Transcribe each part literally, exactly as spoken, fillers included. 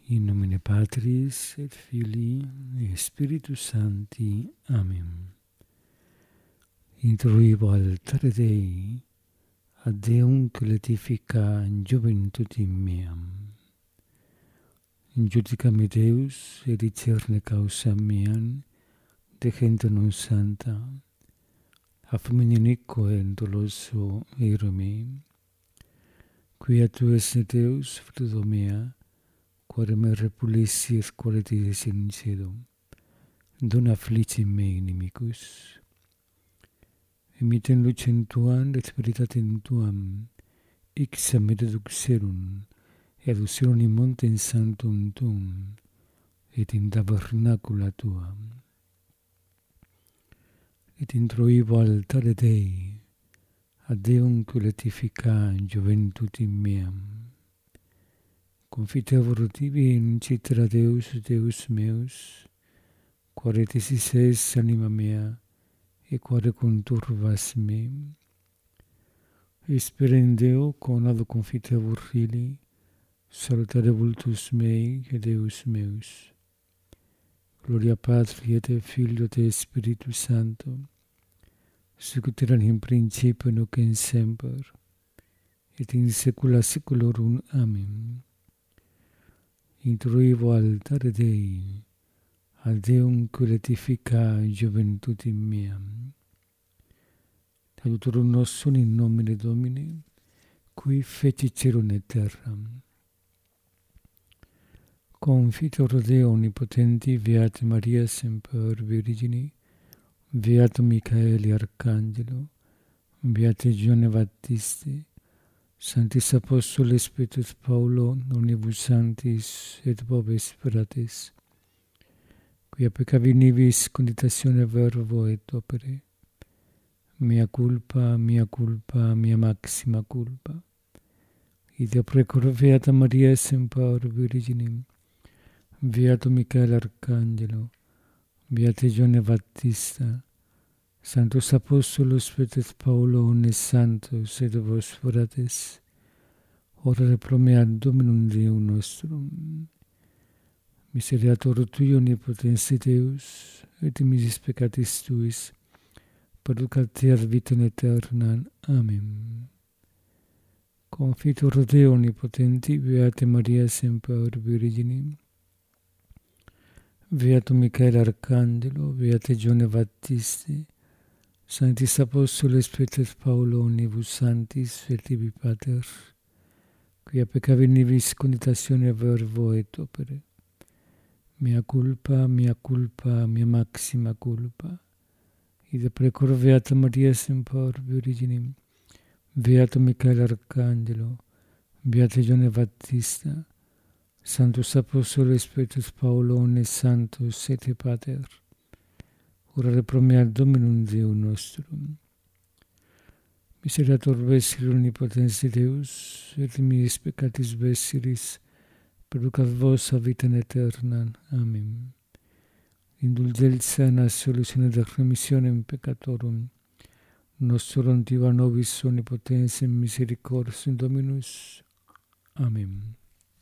In nomine Patris et Filii et Spiritus Sancti. Amen. Introibo altare Dei ad Deum clatifica in juventutim meam. Injudicame Deus et discerne causam meam de gente non santa, a feminico et doloso ero me, quia tu es Deus fruto mea, quare me repulissi et qualiti sincedo, dona flicim me inimicus. Emiten lucem tuam et veritatem tuam, ixam et eduxerum, et userum in montem sanctum tuum, et in tabernacula tuam. Et introibo altare Dei, ad Deum clatifica in juventutim meam. Confitevor tibi in citra Deus, Deus meus, quare tisis es anima mea, e quare conturvas me. Esperen Deo, conado confitevor fili, salutare vultus mei, et Deus meus. Gloria Patri et Filio et Spiritus Sancto, sicut erat in principio nunc in semper, et in saecula saeculorum. Amen. Introibo altare Dei, ad Deum clatifica juventutim meam. Salutorum nostrum in nomine Domini, qui feci celum et terram. Confitor Deo omnipotenti, Beata Maria semper Virgini, Beatum Michaeli Arcangelo, Beate Giovanni Baptiste, Sanctis Apostoles Spiritus Paulo, omnibus sanctis et vobis fratres, quia peccavi nibis conditatione verbo et opere, mea culpa, mea culpa, mea maxima culpa. Id precor Beata Maria semper Virginim, Beatum Michael Arcangelo, Beate Giovanni Battista, Sanctus Apostolos Spiritus Paulo, omnes santos et vos fratres, ora pro mea Dominum Deum nostrum. Miseriator Tui omnipotens Deus, et misis peccatis Tuis, perducat te ad vitam aeternam. Amen. Confitor Deo omnipotenti, Beate Maria semper Virginim, Beatum Michael Arcangelo, Beate Giovanni Battiste, Sanctis Apostoles Spiritus Paulo, omnibus sanctis et tibi Pater, quia peccavi nibis conditatione verbo et opere, mea culpa, mea culpa, mea maxima culpa. Id precor Beata Maria semper Virginim, Beatum Michael Arcangelo, Beate Giovanni Battista, Sanctus Apostoles Spiritus Paulo, omnes santos et Pater, ora pro mea Dominum Deum nostrum. Miseriator vesciri omnipotens Deus, et miis peccatis vesciris, perducat vos a vitam aeternam. Amen. Indulgentia et solutione et remissionem peccatorum, nostrum diva nobis omnipotens in misericors in Dominus. Amen.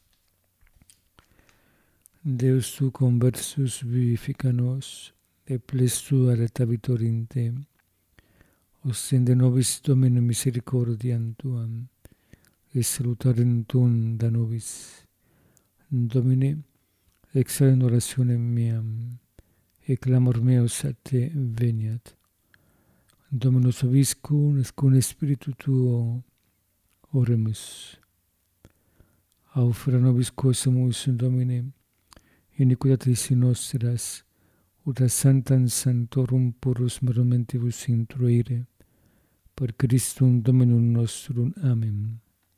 Deus tu conversus vivifica nos, et plestu aretabitor in te. Ostende nobis Domine misericordiam tuam, et salutarem tuum da nobis. Domine, exaudem orationem meam, et clamor meus a te veniat. Dominus vobiscum, et cum Spiritu tuo, oremus. Aufera nobis quosamus, Domine, iniquitatis nostras, ut a sanctam sanctorum purus momentibus introire, per Christum Dominum nostrum. Amen.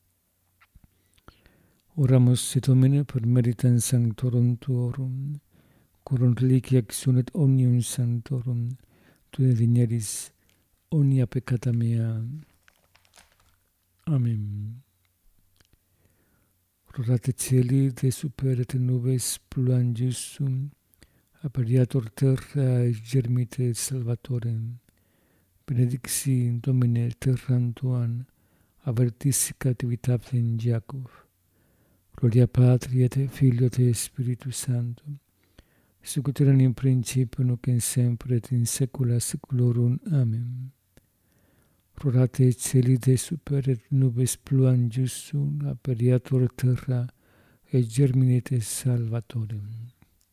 Oramus et Domine per meritam sanctorum tuorum, corum reliquia exunet omnium sanctorum, tu ne digneris omnia peccata mea. Amen. Rorate celi de super et nubes pluam justum, aperiator terra et germite salvatorem. Benedixi Domine terram tuam, avertissi captivitatem Jacob. Gloria Patri et Filio et Spiritus Sancto, sicut erat in principio nunc in semper et in saecula saeculorum. Amen. Rorate caeli de super et nubes pluant justum, aperiatur terra et germinetis salvatorem.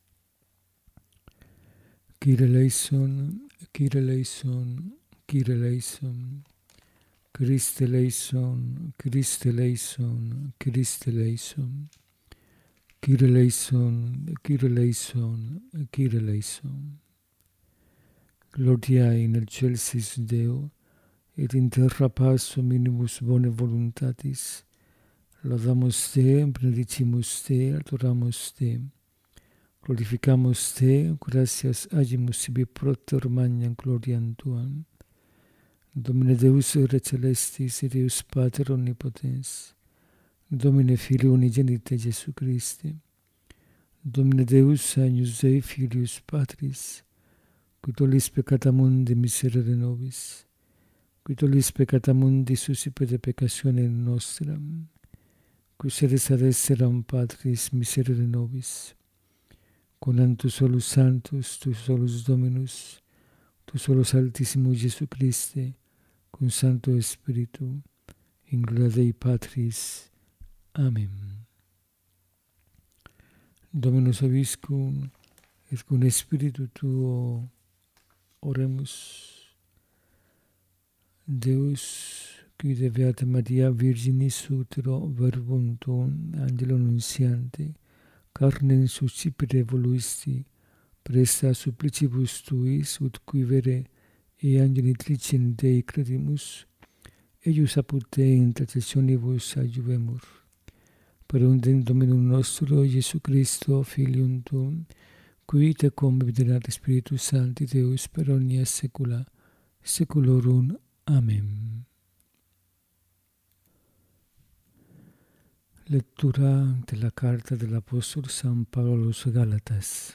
Kyrie eleison, Kyrie eleison, Kyrie eleison, Christe eleison, Christe eleison, Christe eleison, Kyrie eleison, Kyrie eleison, Kyrie eleison. Gloria in excelsis Deo, et in terra paz hominibus bone voluntatis. Laudamus Te, benedicimus Te, adoramus Te. Glorificamus Te, gratias agimus sibi propter magnam gloriam Tuam. Domine Deus ere celestis, et Deus Pater omnipotens, Domine Filio unigenite Jesu Christe, Domine Deus agnus Dei Filius Patris, qui tollis peccata mundi miserere nobis, qui tollis peccata mundi suscipere peccatione nostra, qui sedes ad esseram Patris miserere nobis, con tu solus Sanctus, tu solus Dominus, tu solus Altissimus Jesu Christe, cum Sancto Spiritu, in gloria Dei Patris. Amen. Dominus vobiscum, et cum Spiritu Tuo oremus. Deus, qui de Beata Maria Virginis utero verbum tuum, angelo nunciante, carnem suscipere voluisti, presta supplicibus tuis, ut qui vere e angeli tricem Dei credimus, eius apud Te intercessionibus adjuvemur. Per undem Dominum nostro, Iesu Christo, Filium Tuum, qui Te conviderat Spiritus Sancti Deus per omnia saecula saeculorum. Amen. Lectura de la carta del apóstol San Pablo a los Gálatas.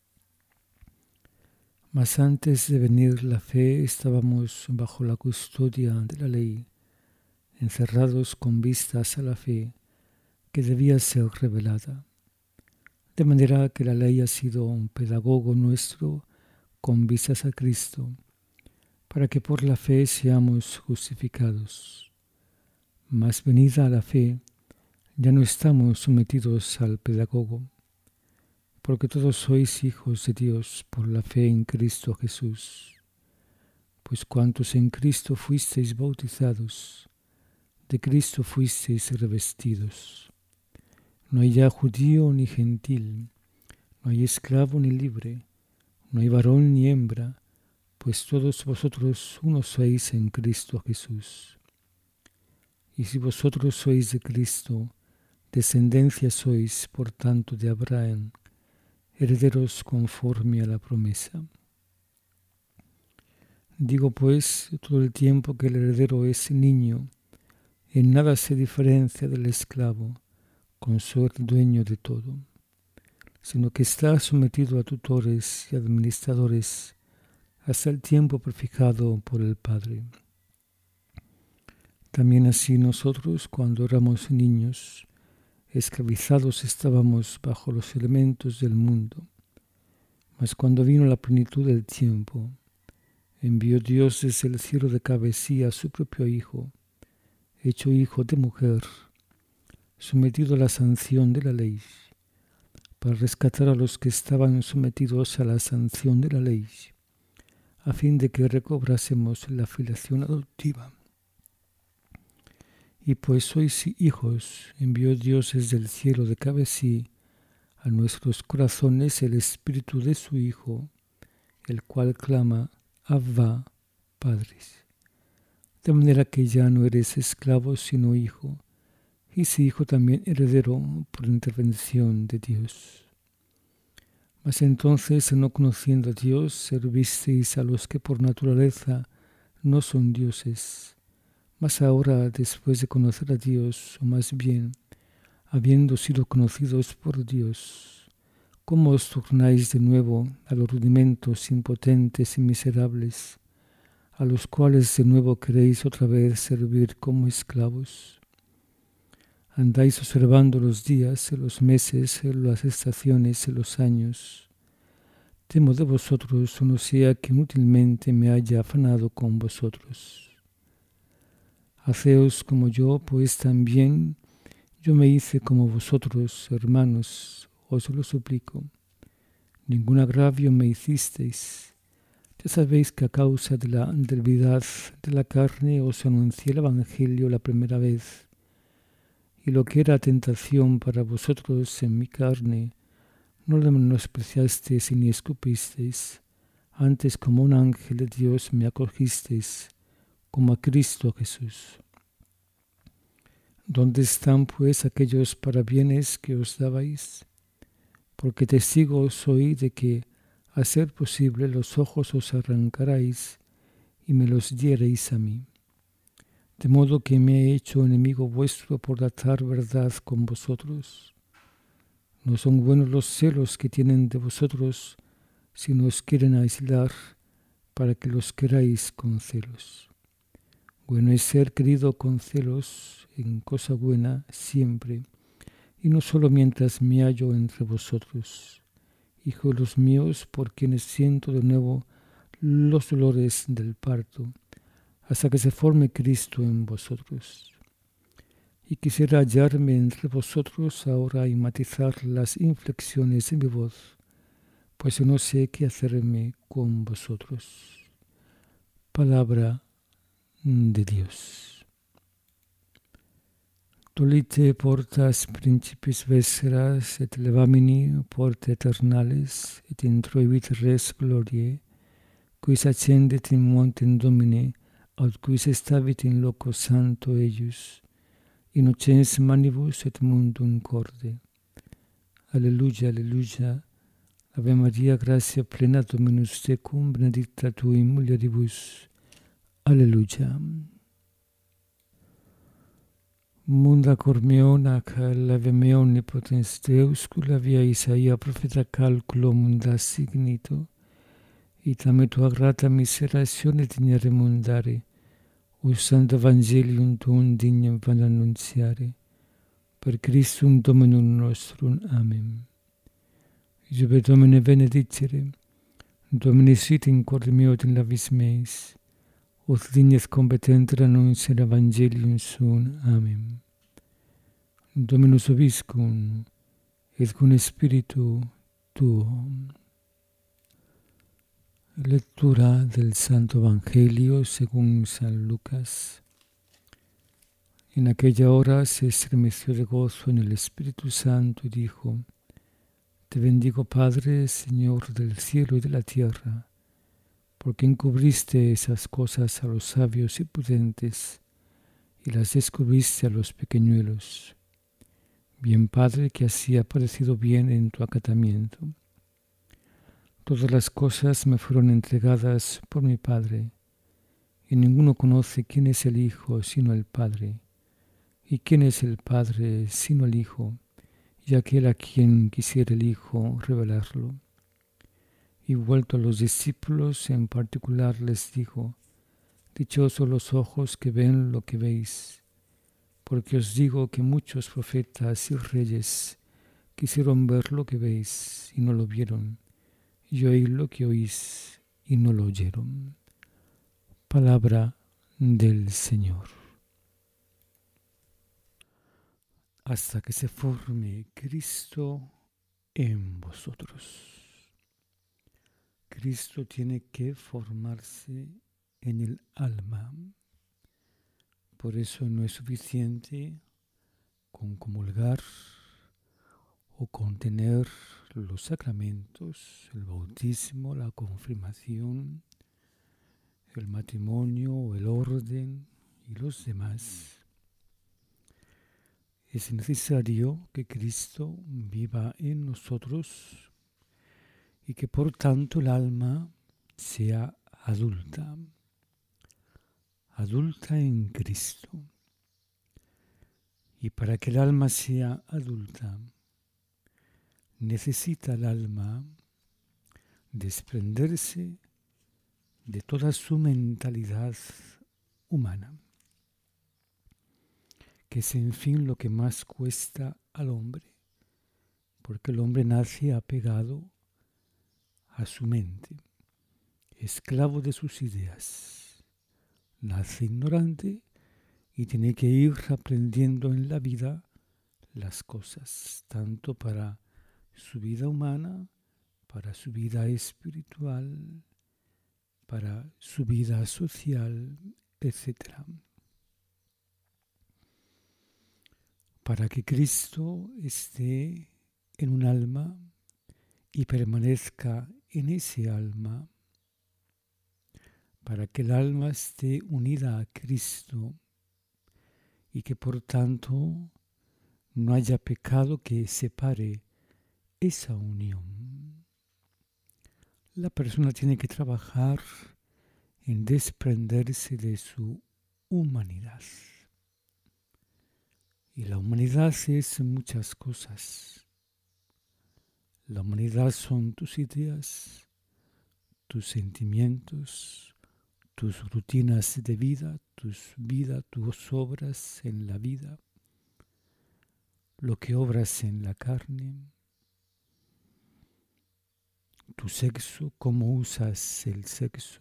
Mas antes de venir la fe estábamos bajo la custodia de la ley, encerrados con vistas a la fe que debía ser revelada. De manera que la ley ha sido un pedagogo nuestro con vistas a Cristo, para que por la fe seamos justificados. Mas venida la fe, ya no estamos sometidos al pedagogo, porque todos sois hijos de Dios por la fe en Cristo Jesús. Pues cuantos en Cristo fuisteis bautizados, de Cristo fuisteis revestidos. No hay ya judío ni gentil, no hay esclavo ni libre, no hay varón ni hembra, pues todos vosotros uno sois en Cristo Jesús. Y si vosotros sois de Cristo, descendencia sois, por tanto, de Abraham, herederos conforme a la promesa. Digo pues todo el tiempo que el heredero es niño, en nada se diferencia del esclavo, con ser dueño de todo, sino que está sometido a tutores y administradores hasta el tiempo prefijado por el Padre. También así nosotros, cuando éramos niños, esclavizados estábamos bajo los elementos del mundo. Mas cuando vino la plenitud del tiempo, envió Dios desde el cielo de cabecilla a su propio Hijo, hecho hijo de mujer, sometido a la sanción de la ley, para rescatar a los que estaban sometidos a la sanción de la ley, a fin de que recobrásemos la filiación adoptiva. Y pues sois hijos, envió Dios desde el cielo de cabecilla a nuestros corazones el Espíritu de su Hijo, el cual clama, Abba, Padres. De manera que ya no eres esclavo, sino hijo, y si hijo también heredero por intervención de Dios. Mas entonces, no conociendo a Dios, servisteis a los que por naturaleza no son dioses. Mas ahora, después de conocer a Dios, o más bien, habiendo sido conocidos por Dios, ¿cómo os tornáis de nuevo a los rudimentos impotentes y miserables, a los cuales de nuevo queréis otra vez servir como esclavos? Andáis observando los días, los meses, las estaciones, los años. Temo de vosotros, no sea que inútilmente me haya afanado con vosotros. Haceos como yo, pues también yo me hice como vosotros, hermanos, os lo suplico. Ningún agravio me hicisteis. Ya sabéis que a causa de la debilidad de la carne os anuncié el Evangelio la primera vez, y lo que era tentación para vosotros en mi carne, no lo menospreciasteis ni escupisteis, antes como un ángel de Dios me acogisteis, como a Cristo Jesús. ¿Dónde están pues aquellos parabienes que os dabais? Porque testigo soy de que, a ser posible, los ojos os arrancaráis y me los diereis a mí. De modo que me he hecho enemigo vuestro por tratar verdad con vosotros. No son buenos los celos que tienen de vosotros, sino os quieren aislar para que los queráis con celos. Bueno es ser querido con celos en cosa buena siempre, y no solo mientras me hallo entre vosotros, hijos los míos, por quienes siento de nuevo los dolores del parto, hasta que se forme Cristo en vosotros. Y quisiera hallarme entre vosotros ahora y matizar las inflexiones de mi voz, pues no sé qué hacerme con vosotros. Palabra de Dios. Dolite portas principis vesseras et levamini porte eternales et introivit res gloriae, quis ascendet in montem Domine, aut quis estavit in loco santo eius, innocens manibus et mundum corde. Alleluia, alleluia. Ave Maria, gratia plena, Dominus tecum, benedicta tu in mulieribus. Alleluia. Munda cor meo nac leve meo omnipotens Deus, culla via Isaia profeta calculo munda signito, itame tua grata miseratione dignare mundare, usant evangelium tuum dignum van annunziare, per Christum Dominum nostrum. Amen. Iube Domine benedicere, Domine sit in corde meo et in labis meis, os dignes competentur annunciare evangelium suum. Amen. Dominus vobiscum, et cum spiritu tuo. Lectura del Santo Evangelio según San Lucas. En aquella hora se estremeció de gozo en el Espíritu Santo y dijo: Te bendigo, Padre, Señor del cielo y de la tierra, porque encubriste esas cosas a los sabios y prudentes y las descubriste a los pequeñuelos. Bien, Padre, que así ha parecido bien en tu acatamiento. Todas las cosas me fueron entregadas por mi Padre, y ninguno conoce quién es el Hijo sino el Padre, y quién es el Padre sino el Hijo, y aquel a quien quisiera el Hijo revelarlo. Y vuelto a los discípulos en particular les dijo: Dichosos los ojos que ven lo que veis, porque os digo que muchos profetas y reyes quisieron ver lo que veis y no lo vieron, y oír lo que oís y no lo oyeron. Palabra del Señor. Hasta que se forme Cristo en vosotros. Cristo tiene que formarse en el alma. Por eso no es suficiente con comulgar o con tener los sacramentos, el bautismo, la confirmación, el matrimonio, el orden y los demás. Es necesario que Cristo viva en nosotros y que por tanto el alma sea adulta, adulta en Cristo. Y para que el alma sea adulta, necesita el alma desprenderse de toda su mentalidad humana. que es en fin lo que más cuesta al hombre, porque el hombre nace apegado a su mente, esclavo de sus ideas, nace ignorante y tiene que ir aprendiendo en la vida las cosas, tanto para su vida humana, para su vida espiritual, para su vida social, etcétera. Para que Cristo esté en un alma y permanezca en ese alma, para que el alma esté unida a Cristo y que por tanto no haya pecado que separe esa unión. La persona tiene que trabajar en desprenderse de su humanidad. Y la humanidad es muchas cosas. La humanidad son tus ideas, tus sentimientos, tus rutinas de vida, tus vida, tus obras en la vida, lo que obras en la carne, tu sexo, cómo usas el sexo,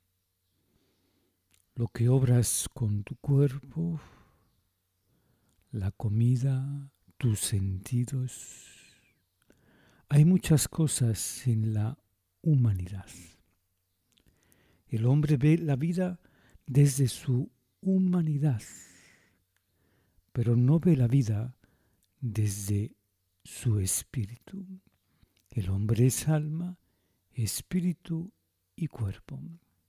lo que obras con tu cuerpo, la comida, tus sentidos. Hay muchas cosas en la humanidad. El hombre ve la vida desde su humanidad, pero no ve la vida desde su espíritu. El hombre es alma, espíritu y cuerpo.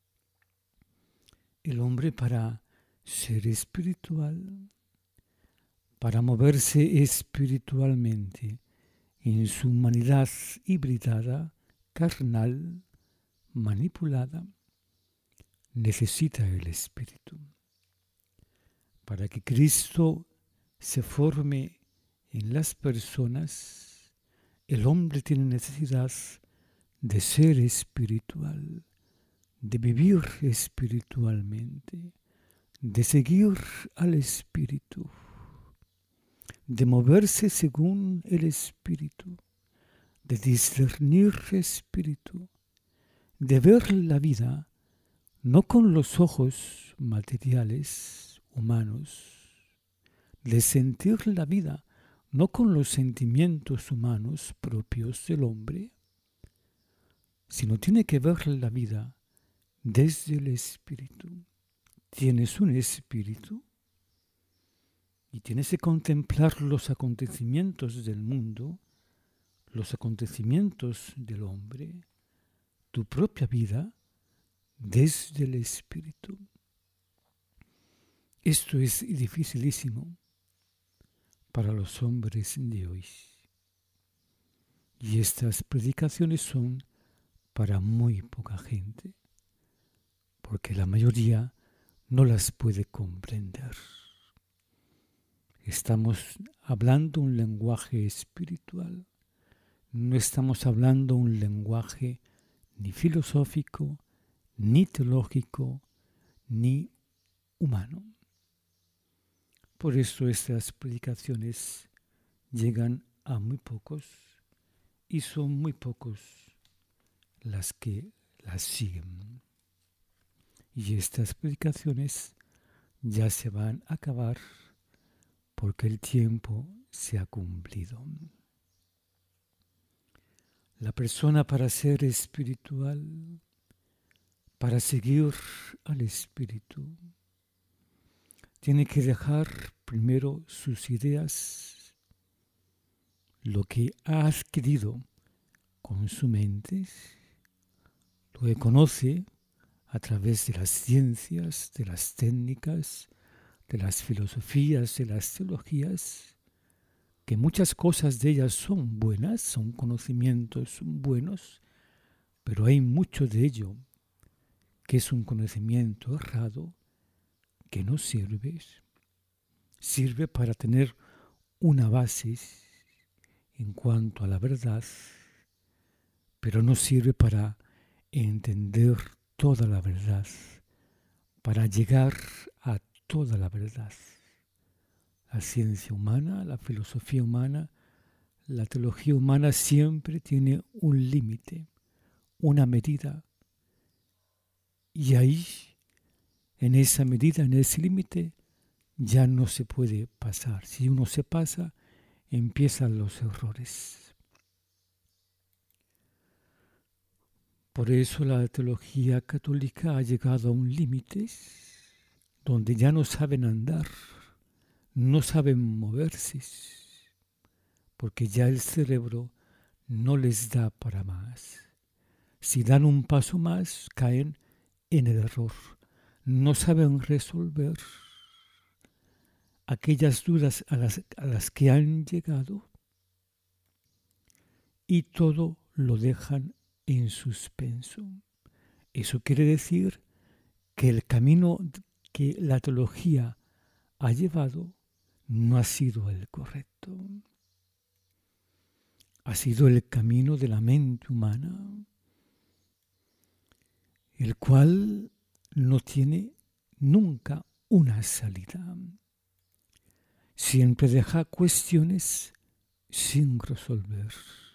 El hombre, para ser espiritual, para moverse espiritualmente en su humanidad hibridada, carnal, manipulada, necesita el espíritu. Para que Cristo se forme en las personas, el hombre tiene necesidad de ser espiritual, de vivir espiritualmente, de seguir al espíritu, de moverse según el espíritu, de discernir espíritu, de ver la vida no con los ojos materiales, humanos, de sentir la vida no con los sentimientos humanos propios del hombre, sino tiene que ver la vida desde el espíritu. Tienes un espíritu y tienes que contemplar los acontecimientos del mundo, los acontecimientos del hombre, tu propia vida, desde el espíritu. Esto es dificilísimo para los hombres de hoy. Y estas predicaciones son para muy poca gente, porque la mayoría no las puede comprender. Estamos hablando un lenguaje espiritual, no estamos hablando un lenguaje ni filosófico, ni teológico, ni humano. Por eso estas predicaciones llegan a muy pocos y son muy pocos las que las siguen. Y estas predicaciones ya se van a acabar porque el tiempo se ha cumplido. La persona, para ser espiritual, para seguir al espíritu, tiene que dejar primero sus ideas, lo que ha adquirido con su mente, lo que conoce a través de las ciencias, de las técnicas, de las filosofías, de las teologías, que muchas cosas de ellas son buenas, son conocimientos buenos, pero hay mucho de ello que es un conocimiento errado, que no sirve. Sirve para tener una base en cuanto a la verdad, pero no sirve para entender toda la verdad, para llegar a toda la verdad. La ciencia humana, la filosofía humana, la teología humana siempre tiene un límite, una medida. Y ahí, en esa medida, en ese límite, ya no se puede pasar. Si uno se pasa, empiezan los errores. Por eso la teología católica ha llegado a un límite donde ya no saben andar, no saben moverse, porque ya el cerebro no les da para más. Si dan un paso más, caen en el error. No saben resolver aquellas dudas a las, a las que han llegado y todo lo dejan en suspenso. Eso quiere decir que el camino que la teología ha llevado no ha sido el correcto. Ha sido el camino de la mente humana, el cual no tiene nunca una salida. Siempre deja cuestiones sin resolver.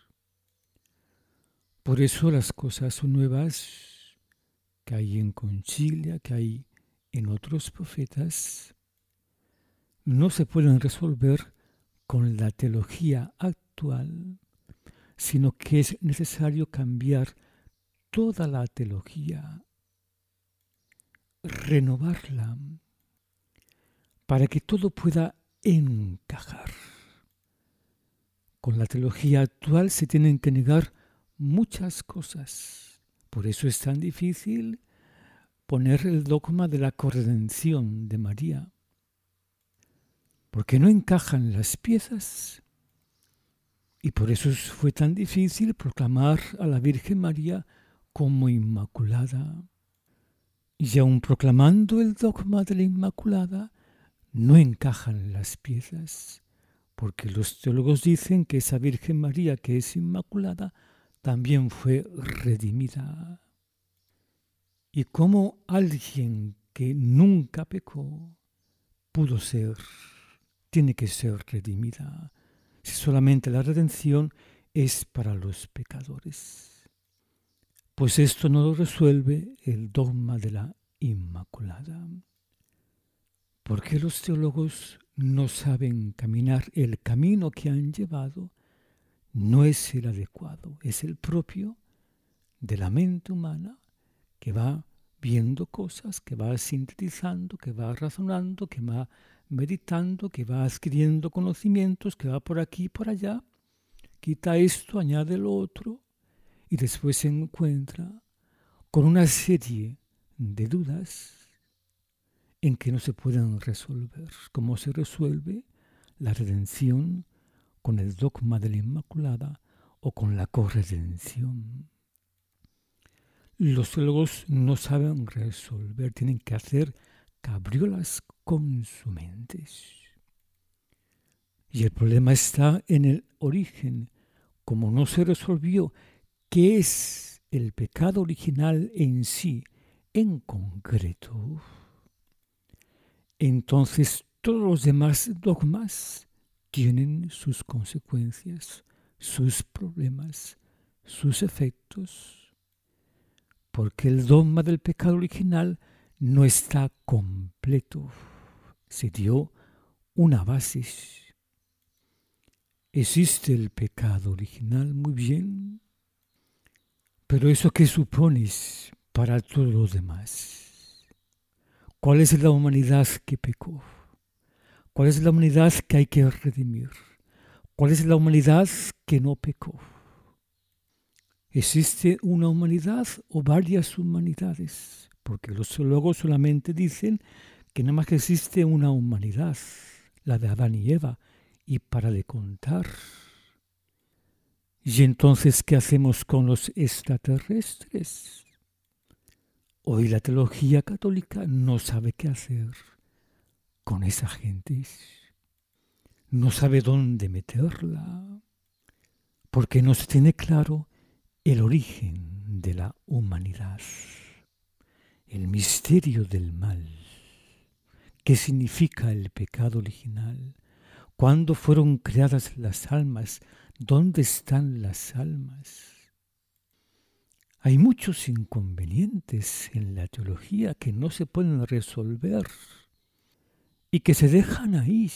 Por eso las cosas nuevas que hay en Concilia, que hay en otros profetas, no se pueden resolver con la teología actual, sino que es necesario cambiar toda la teología, renovarla, para que todo pueda encajar. Con la teología actual se tienen que negar muchas cosas. Por eso es tan difícil poner el dogma de la corredención de María, porque no encajan las piezas. Y por eso fue tan difícil proclamar a la Virgen María como Inmaculada. Y aun proclamando el dogma de la Inmaculada, no encajan las piezas, porque los teólogos dicen que esa Virgen María que es Inmaculada también fue redimida. Y cómo alguien que nunca pecó pudo ser, tiene que ser redimida, si solamente la redención es para los pecadores. Pues esto no lo resuelve el dogma de la Inmaculada. Porque los teólogos no saben caminar, el camino que han llevado no es el adecuado, es el propio de la mente humana que va viendo cosas, que va sintetizando, que va razonando, que va meditando, que va adquiriendo conocimientos, que va por aquí y por allá, quita esto, añade lo otro, y después se encuentra con una serie de dudas en que no se pueden resolver. ¿Cómo se resuelve la redención con el dogma de la Inmaculada o con la corredención? Los teólogos no saben resolver, tienen que hacer cabriolas con su mente. Y el problema está en el origen. Como no se resolvió qué es el pecado original en sí, en concreto, entonces todos los demás dogmas tienen sus consecuencias, sus problemas, sus efectos, porque el dogma del pecado original no está completo. Se dio una base. Existe el pecado original, muy bien, pero ¿eso qué supones para todos los demás? ¿Cuál es la humanidad que pecó? ¿Cuál es la humanidad que hay que redimir? ¿Cuál es la humanidad que no pecó? ¿Existe una humanidad o varias humanidades? Porque los teólogos solamente dicen que nada más que existe una humanidad, la de Adán y Eva, y para de contar. ¿Y entonces qué hacemos con los extraterrestres? Hoy la teología católica no sabe qué hacer con esa gente. No sabe dónde meterla, porque no se tiene claro el origen de la humanidad, el misterio del mal. ¿Qué significa el pecado original? ¿Cuándo fueron creadas las almas? ¿Dónde están las almas? Hay muchos inconvenientes en la teología que no se pueden resolver y que se dejan ahí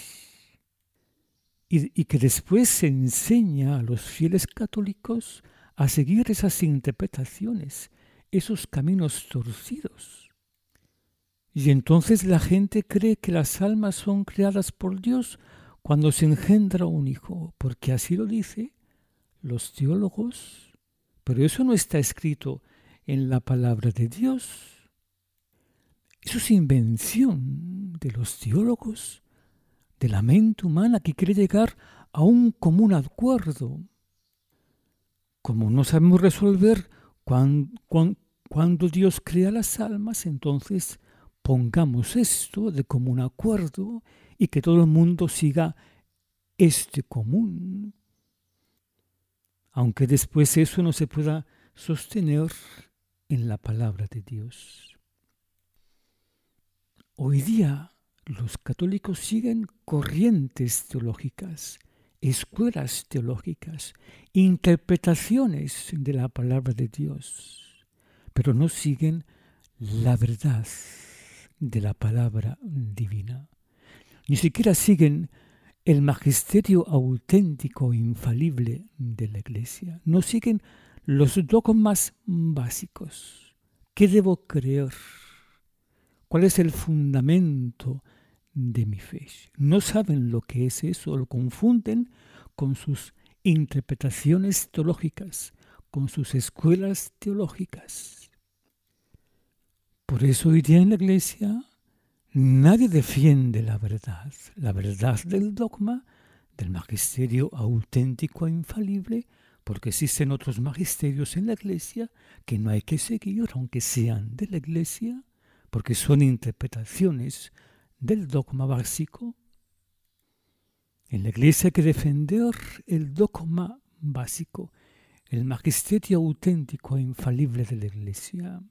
y, y que después se enseña a los fieles católicos a seguir esas interpretaciones, esos caminos torcidos. Y entonces la gente cree que las almas son creadas por Dios cuando se engendra un hijo, porque así lo dicen los teólogos, pero eso no está escrito en la palabra de Dios. Eso es invención de los teólogos, de la mente humana que quiere llegar a un común acuerdo. Como no sabemos resolver cuándo, cuándo Dios crea las almas, entonces pongamos esto de común acuerdo y que todo el mundo siga este común. Aunque después eso no se pueda sostener en la palabra de Dios. Hoy día los católicos siguen corrientes teológicas, escuelas teológicas, interpretaciones de la palabra de Dios, pero no siguen la verdad de la palabra divina. Ni siquiera siguen el magisterio auténtico e infalible de la Iglesia. No siguen los dogmas básicos. ¿Qué debo creer? ¿Cuál es el fundamento de mi fe? No saben lo que es eso, lo confunden con sus interpretaciones teológicas, con sus escuelas teológicas. Por eso hoy día en la Iglesia nadie defiende la verdad, la verdad del dogma, del magisterio auténtico e infalible, porque existen otros magisterios en la Iglesia que no hay que seguir, aunque sean de la Iglesia, porque son interpretaciones del dogma básico. En la Iglesia hay que defender el dogma básico, el magisterio auténtico e infalible de la Iglesia.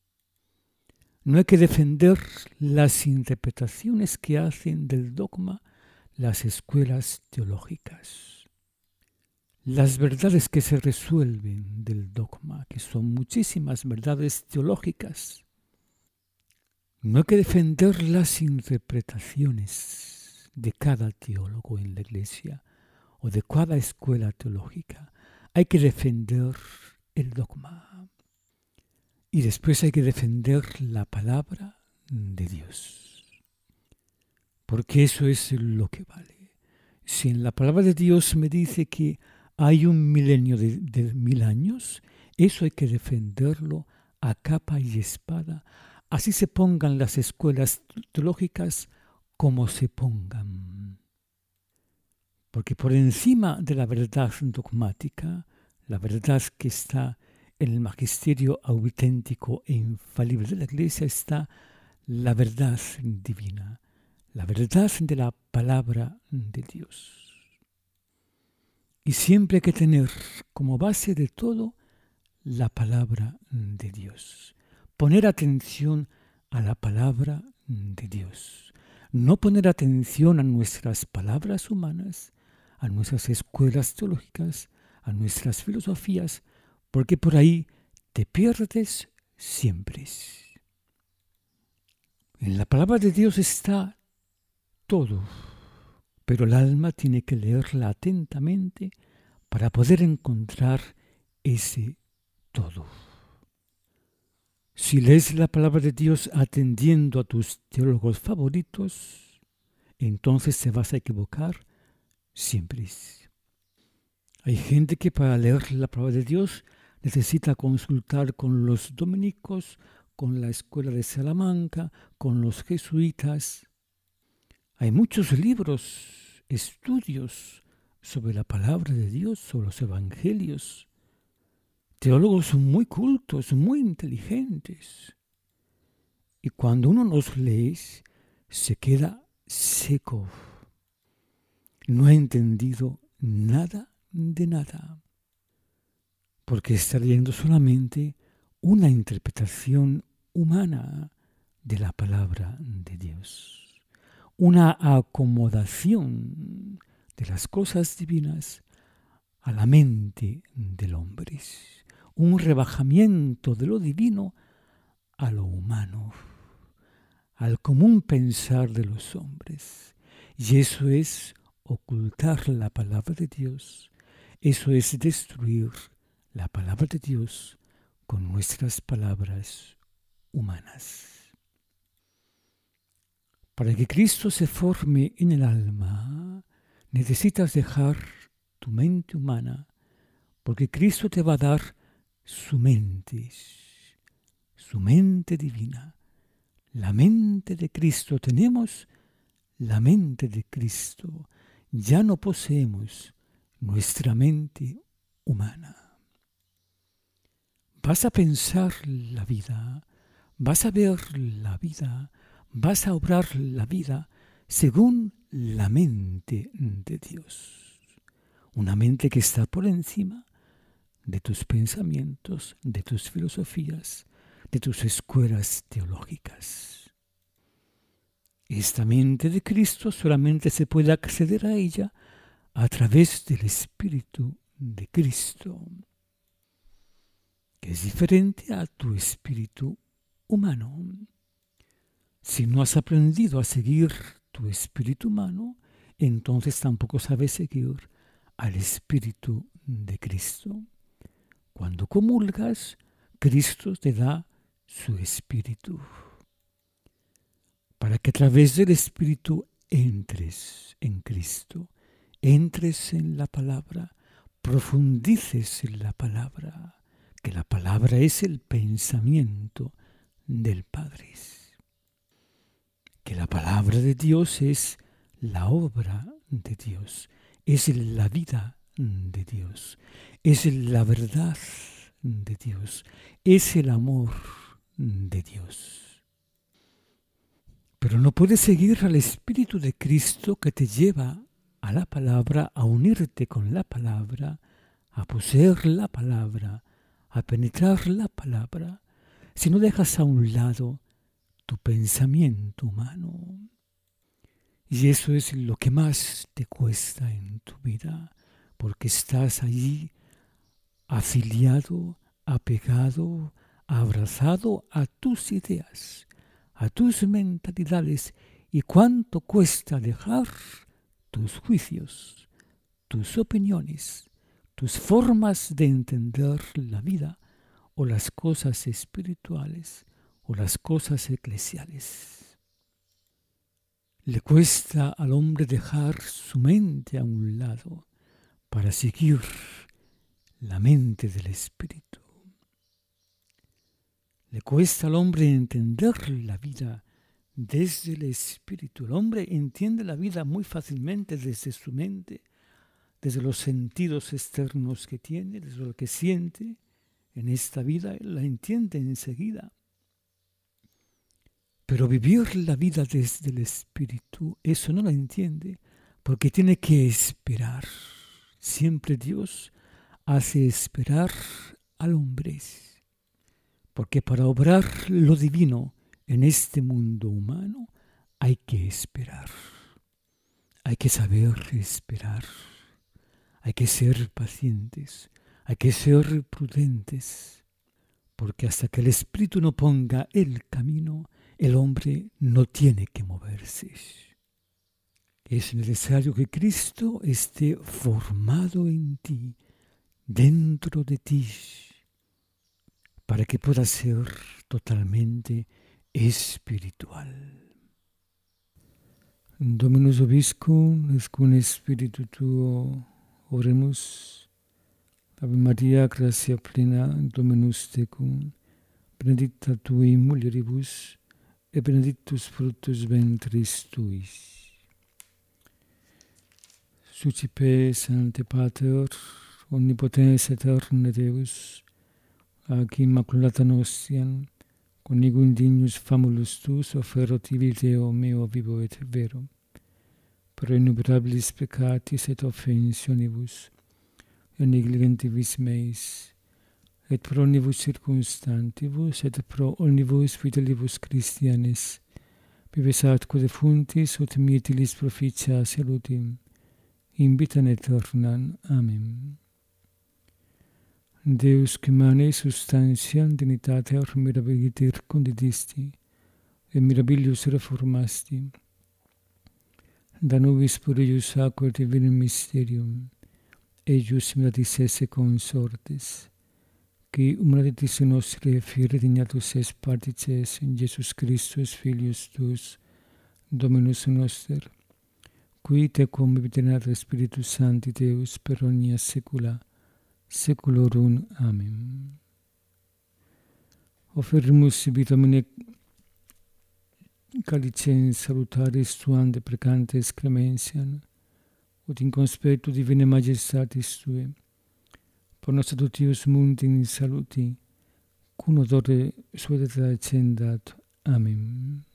No hay que defender las interpretaciones que hacen del dogma las escuelas teológicas. Las verdades que se resuelven del dogma, que son muchísimas verdades teológicas. No hay que defender las interpretaciones de cada teólogo en la Iglesia o de cada escuela teológica. Hay que defender el dogma. Y después hay que defender la palabra de Dios. Porque eso es lo que vale. Si en la palabra de Dios me dice que hay un milenio de, de mil años, eso hay que defenderlo a capa y espada. Así se pongan las escuelas teológicas como se pongan. Porque por encima de la verdad dogmática, la verdad que está en el magisterio auténtico e infalible de la Iglesia, está la verdad divina, la verdad de la palabra de Dios. Y siempre hay que tener como base de todo la palabra de Dios. Poner atención a la palabra de Dios. No poner atención a nuestras palabras humanas, a nuestras escuelas teológicas, a nuestras filosofías, porque por ahí te pierdes siempre. En la palabra de Dios está todo, pero el alma tiene que leerla atentamente para poder encontrar ese todo. Si lees la palabra de Dios atendiendo a tus teólogos favoritos, entonces te vas a equivocar siempre. Hay gente que para leer la palabra de Dios necesita consultar con los dominicos, con la escuela de Salamanca, con los jesuitas. Hay muchos libros, estudios sobre la palabra de Dios, sobre los evangelios. Teólogos muy cultos, muy inteligentes. Y cuando uno los lee, se queda seco. No ha entendido nada de nada. Porque está leyendo solamente una interpretación humana de la palabra de Dios. una acomodación de las cosas divinas a la mente del hombre, un rebajamiento de lo divino a lo humano, al común pensar de los hombres. Y eso es ocultar la palabra de Dios, eso es destruir la palabra de Dios con nuestras palabras humanas. Para que Cristo se forme en el alma, necesitas dejar tu mente humana, porque Cristo te va a dar su mente, su mente divina. La mente de Cristo, tenemos la mente de Cristo. Ya no poseemos nuestra mente humana. Vas a pensar la vida, vas a ver la vida, vas a obrar la vida según la mente de Dios. Una mente que está por encima de tus pensamientos, de tus filosofías, de tus escuelas teológicas. Esta mente de Cristo solamente se puede acceder a ella a través del Espíritu de Cristo, que es diferente a tu espíritu humano. Si no has aprendido a seguir tu espíritu humano, entonces tampoco sabes seguir al Espíritu de Cristo. Cuando comulgas, Cristo te da su Espíritu, para que a través del Espíritu entres en Cristo, entres en la palabra, profundices en la palabra, que la palabra es el pensamiento del Padre, que la palabra de Dios es la obra de Dios, es la vida de Dios, es la verdad de Dios, es el amor de Dios. Pero no puedes seguir al Espíritu de Cristo que te lleva a la palabra, a unirte con la palabra, a poseer la palabra, a penetrar la palabra, si no dejas a un lado tu pensamiento humano. Y eso es lo que más te cuesta en tu vida, porque estás allí afiliado, apegado, abrazado a tus ideas, a tus mentalidades, y cuánto cuesta dejar tus juicios, tus opiniones, tus formas de entender la vida o las cosas espirituales o las cosas eclesiales. Le cuesta al hombre dejar su mente a un lado para seguir la mente del Espíritu. Le cuesta al hombre entender la vida desde el Espíritu. El hombre entiende la vida muy fácilmente desde su mente, desde los sentidos externos que tiene, desde lo que siente en esta vida, él la entiende enseguida. Pero vivir la vida desde el Espíritu, eso no lo entiende, porque tiene que esperar. Siempre Dios hace esperar al hombre, porque para obrar lo divino en este mundo humano hay que esperar, hay que saber esperar, hay que ser pacientes, hay que ser prudentes, porque hasta que el Espíritu no ponga el camino, el hombre no tiene que moverse. Es necesario que Cristo esté formado en ti, dentro de ti, para que pueda ser totalmente espiritual. Dominus vobiscum, et cum spiritu tuo, oremus. Ave Maria, gratia plena, Dominus tecum, benedicta tu in mulieribus, et benedictus fructus ventris tuis. Sucipe Sancte Pater, omnipotens aeterne Deus, ac immaculata nostiam, conigo indignus famulus tuus, offero tibi Deo meo vivo et vero, pro innumerabilis peccatis et offensionibus, et negligentibus meis, et pro omnibus circumstantibus, et pro omnibus fidelibus Christianis, vives atque defuntis, ut mietilis proficia salutim, in vitam aeternam. Amen. Deus qui mane substantiam dignitatem mirabiliter condidisti, et mirabilius reformasti, da nobis purius aquae divinum mysterium, eius miratis esse consortes, qui humanitis nostre fiere dignatus es partices in Jesus Christus Filius tuus, Dominus noster, qui te cum vitae Spiritus Sancti Deus per omnia saecula saeculorum. Amen. Oferimus sibi Domine calicem salutaris tuam deprecantes clemensiam, ut in conspectu divinae majestatis Tue, por nos adutius mundi in saluti, cum odore suadet accendat. Amen.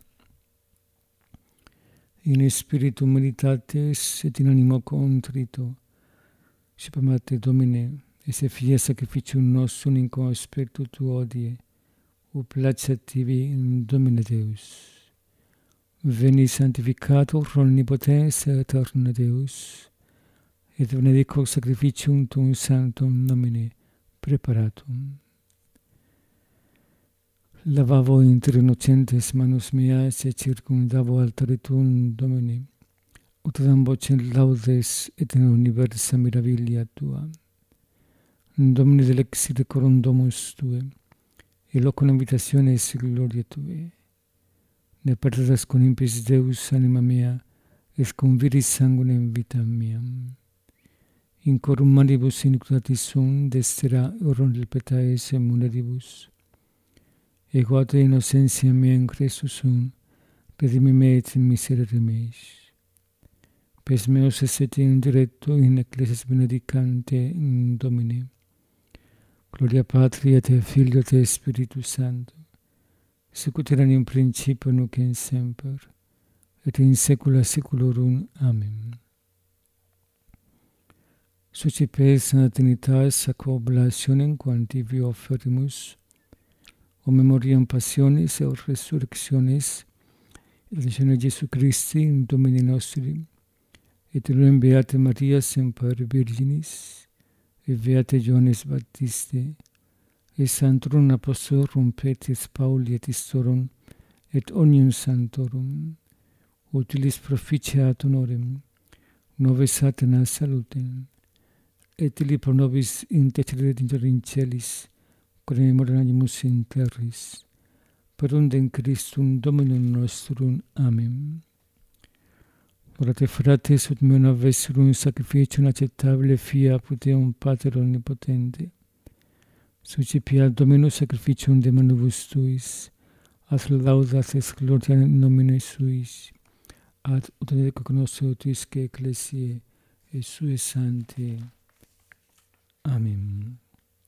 In spiritu meditates et in animo contrito, supamate Domine, esse fie sacrificium nostrum in conspectu Tu odie, ut placet Tibi in Domine Deus. Veni sanctificator omnipotens et eterna Deus, et benedico sacrificium Tuum sanctum nomine preparatum. Lavavo inter innocentes manus meas et circumdavo altare Tuum, Domine, ut dam vocem laudes et in universa mirabilia Tua. Domine delexit corum domus Tue, et locum habitationes gloria Tuae. Ne partas con impis Deus anima mea, et cum viris sanguinem vitam meam. In corum manibus iniquitatis sum destera orum del petaes emuneribus. Ego te innocentia mea in Christus sum, redimi me et miserere meis. Pes meos esset in directo in ecclesias benedicante in Domine. Gloria Patri et Filio et Spiritus Sancto, sicut erat in principio nunc et semper, et in saecula saeculorum. Amen. Sucipes in Trinitas ac oblationem quantivi offerimus, o memoriam passionis et resurrectionis, et ascensione Jesu Christi in Domini nostri, et illuminam Beate Maria semper Virginis, et Beate Ioannes Baptiste, et Sanctorum Apostolorum Petris Pauli et Istorum, et omnium sanctorum, utilis proficiat honorem, nove satana salutem, et illi pro nobis intercederet in celis, quod memoriamus in terris, per undem Christum Dominum nostrum. Amen. Orate frates, ut meum avesserum sacrificium acceptabile fiat Deum Pater Omnipotente, sucipiat Dominus sacrificium de manibus Tuis, ad laudas et gloria nomine Suis, ad ut cognoscetisque ecclesiae et sue sanctae. Amen.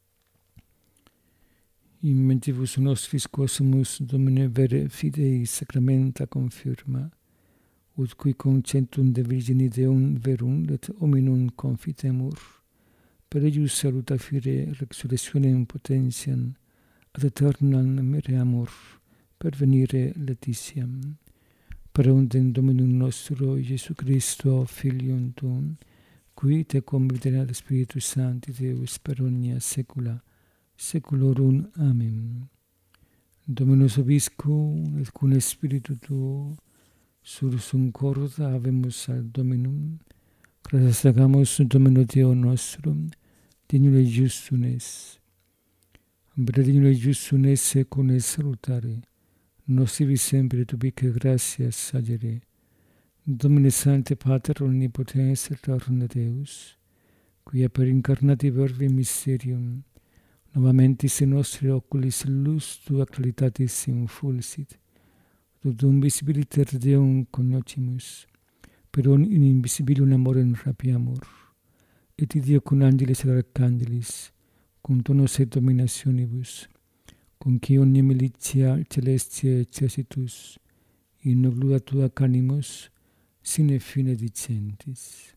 In mentibus nostris quosumus Domine vere fidei sacramenta confirma, ut qui concentum de Virgini Deum verum et hominum confitemur, per eius saluta fide resurrectionem potentiam, ad aeternam mereamur, per venire letitiam. Per undem Dominum nostro Iesu Christo, Filium Tuum, qui te conviterat Spiritus Sancti Deus per omnia saecula saeculorum. Amen. Dominus vobiscum et cum Spiritu Tuo, sursum corda habemus ad Dominum, gratias agamus Domino Deo nostrum, dignum et justum es. Ambere dignum et justum esse cum es salutare, nos ibi sempre et ubique gratias agere. Domine Sancte Pater Omnipotens et Eterna Deus, quia per incarnati verbi mysterium, novamentis in nostri oculis lux Tua claritatis infulsit, dum visibiliter Deum cognoscimus, per un invisibilum amorem rapiamur, et Dio cum angelis et archangelis, cum tonos et dominationibus, cum qui omnia militia celestia exercitus, in gloria Tua canimus, sine fine dicentis.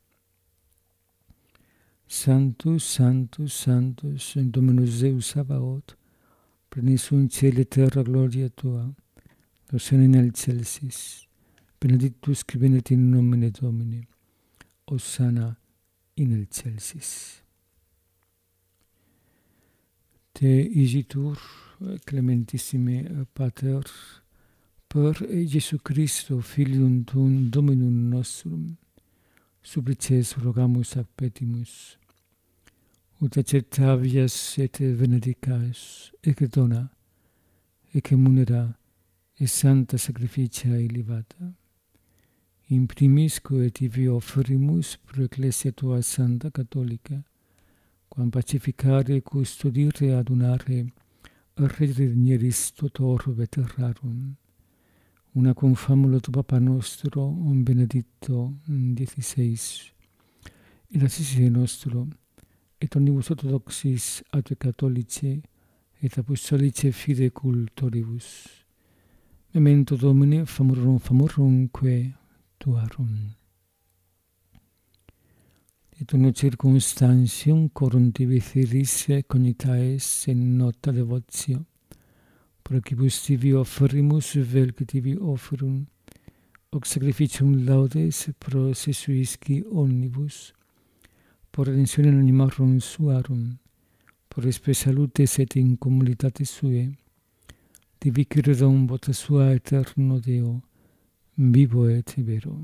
Sanctus, Sanctus, Sanctus, in Dominus Deus Sabaoth, pleni sunt cieli et terra gloria Tua, Rosana in excelsis, benedictus qui venit in nomine Domini, Hosanna in excelsis. Te igitur, clementissime Pater, per Iesu Christo, Filium Tuum, Dominum nostrum, supplices rogamus ac petimus, ut acceptavias et benedicas, ec dona, ec munera, et santa sacrificia elevata. In primis quae tibi offerimus pro Ecclesia tua Santa Catholica, quam pacificare, custodire, adunare, redimiris totor veterarum, una cum famula tu Papa nostro, un benedicto dieciseis, et assisi nostro, et omnibus orthodoxis ad catholici, et apostolici fide cultoribus. Memento Domini, famorum famorumque tuarum. Et uno circumstantium corum tibi filis cognitaes in nota devotio, procibus tibi offerimus vel que tibi offerum, hoc sacrificium laudes pro sesuisci omnibus, por redemptione animarum suarum, por espe salutes et in communitate sue, divicere dom vota sua eterno Deo, vivo et vero.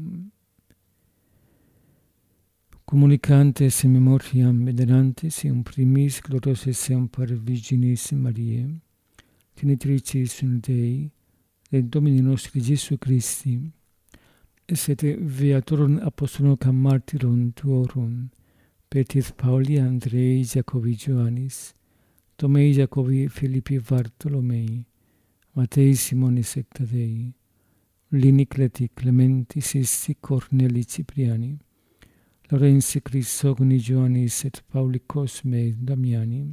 Communicantes in memoriam venerantes in primis gloriose semper Virginis Mariae, Genitricis Dei, et Domini nostri Iesu Christi, et Beatorum Apostolum cam Martyrum tuorum, Petris Pauli, Andrei, Jacobi Joannis, Tomei, Jacobi, Filippi, Bartolomei, Matei, Simoni, secta Dei, Lini, Cleti, Clementi, Sisti, Corneli, Cipriani, Lorenzi, Crisogoni, Joannis, et Pauli, Cosme, Damiani,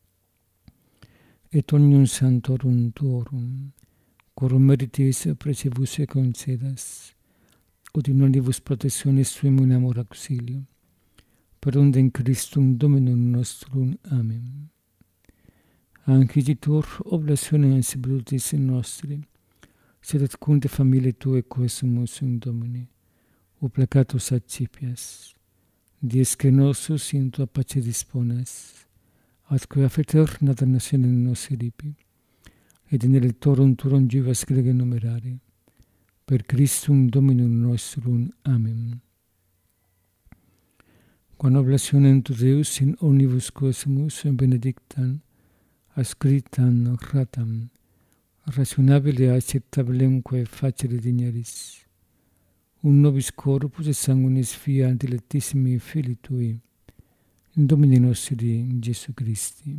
et omnium santorum tuorum, corum meritis precibus e concedas, ut in omnibus protectionis suum in amor auxilio, per undem Christum Dominum nostrum. Amen. Anciditur oblazione sensibilitis nostri, sed et cunte familiae Tue quesumus in Domine, o placatus accipias, dies que nosus in Tua pace dispones, atque affeterna damnatione nos eripi, et in electorum turum juvas grege numerare, per Christum Dominum nostrum. Amen. Quam oblationem tu Deus in omnibus quesumus benedictam, ascritam ratam, rationabile acceptabilemque facere digneris, un nobis corpus et sanguinis fia dilectissimi Filii Tui, in Domini nostri Iesu Christi.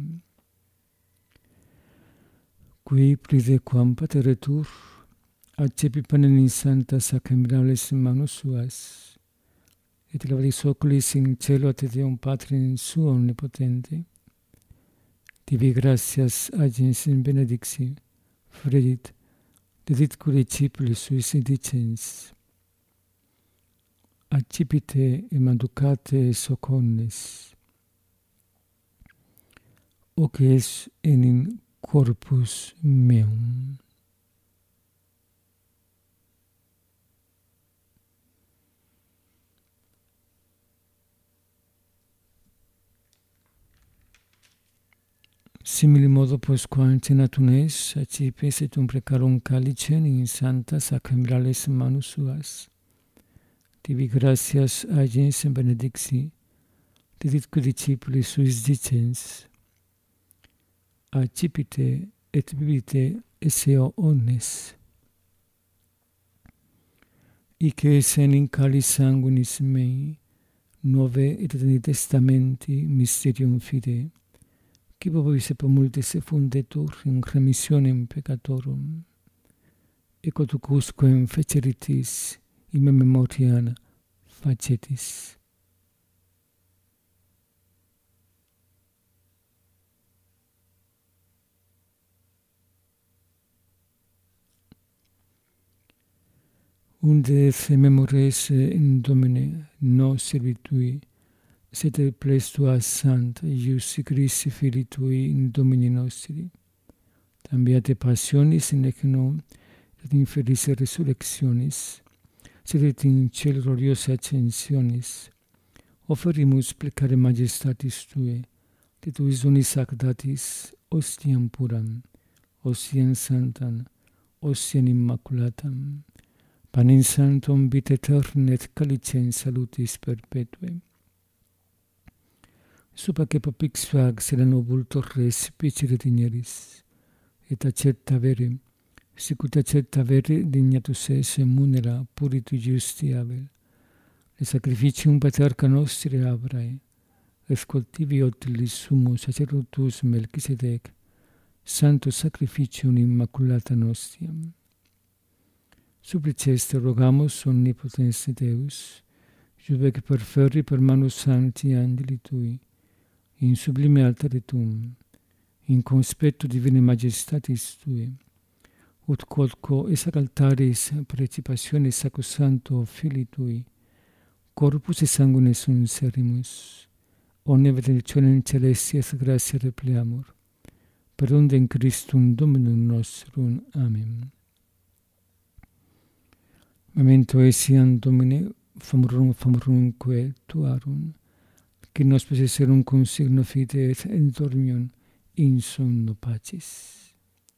Qui pride quam Pater Tur, accepi panem in sancta sacramentales in manus suas, et lavadis oculis in cielo ad Deum Patrim suo omnipotente, tibi gratias agens in benedicti, fredit, deditque discipulis suis dicens, accipite e manducate soconnes, hoc es in corpus meum. Simili modo postquam cenatum es, accipes et umprecarum calicem in sancta sacramentales manus suas. Tibi gratias agens in benedicti, deditque discipulis suis dicens, accipite et bibite esseo omnes. Ice sen in calis sanguinis mei, nove et eterni testamenti mysterium fide, qui vobis et multis fundetur in remissionem peccatorum, eco tucusquem feceritis in me memoriam facetis. Unde esse memores in Domine nos servitui, sed ples tua santa, Iusi Christi Filii Tui in Domini nostri, tam beate passionis in ecno, et in felice resurrectionis, sedet in cielo gloriose ascensionis, oferimus plecare majestatis Tue, de Tuis donis ac datis, ostiam puram, ostiam santam, ostiam immaculatam, panem sanctum vita aeternam et calicem salutis perpetuae. Supaque popix fag sera nobultor res picere digneris, et accepta vere, sicut accepta vere dignatus es munera puritu justi abel, le sacrificium patriarca nostri Abrae, escoltivi otilis sumo sacerdotus Melchisedec, santo sacrificium immaculata nostiam. Suppliceste rogamus omnipotens Deus, juvec perferri per manus sancti angeli Tui, in sublime altare Tuum, in conspectu divine majestatis Tui, ut quodco esac altaris participationis sacrosancto Filii Tui, corpus et sanguine sunt serimus, omnia benedictionem celestias gratia repleamur, per undem Christum Dominum nostrum. Amen. Memento etiam Domine, famorum famorumque Tuarum, qui nos possesserum consigno fide et in dormium in somno pacis.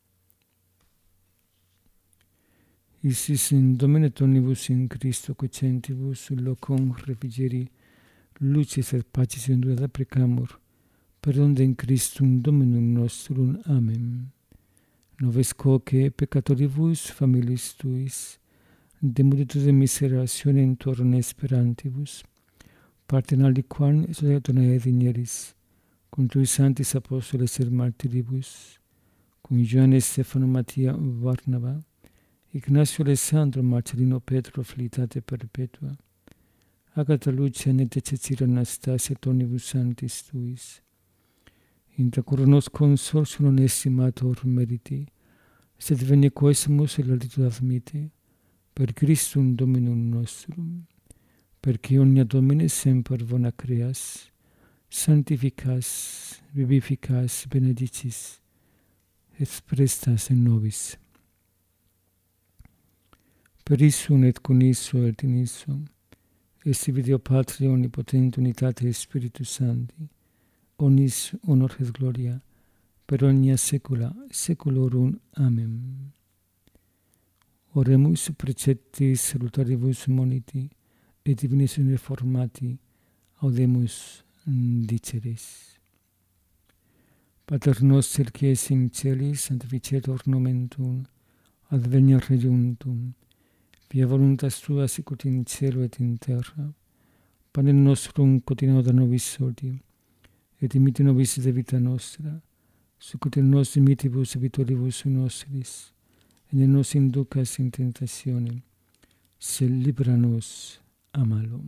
Isis in Domine tonibus in Christo cocentibus locum refrigeri lucis et pacis in duda precamur, per undem Christum Dominum nostrum. Amen. Noves quoque peccatoribus familis Tuis, de multitude miseratione in torne esperantibus, partem aliquam exultationae digneris, cum Tui sanctis apostoles et martyribus, cum Ioannes Stefano Mattia Varnava, Ignacio Alessandro Marcellino Petro Filitate Perpetua, Agata Lucia Nete Cecilia Anastasia tonibus sanctis Tuis, intra coronos consortium non estimator meriti, sed venie quaesimus et latitud admite, per Christum Dominum nostrum, perque omnia Domine semper bona creas, sanctificas, vivificas, benedicis, et prestas in nobis. Per issum et con isso et in issum, esti Deo Patria omnipotente unitate Spiritus Sancti, omnis honor et gloria, per omnia saecula saeculorum. Amen. Oremus preceptis salutaribus moniti, et divinis reformati audemus diceris. Pater noster qui es in celis, sanctificetur nomen Tuum, adveniat regnum Tuum, via voluntas Tua sicut in cielo et in terra. Panem nostrum quotidianum da nobis hodie, et dimitte nobis de vita nostra, sicut et nos dimittivus debitoribus nostris, et ne nos inducas in tentationem, sed libera nos a malo.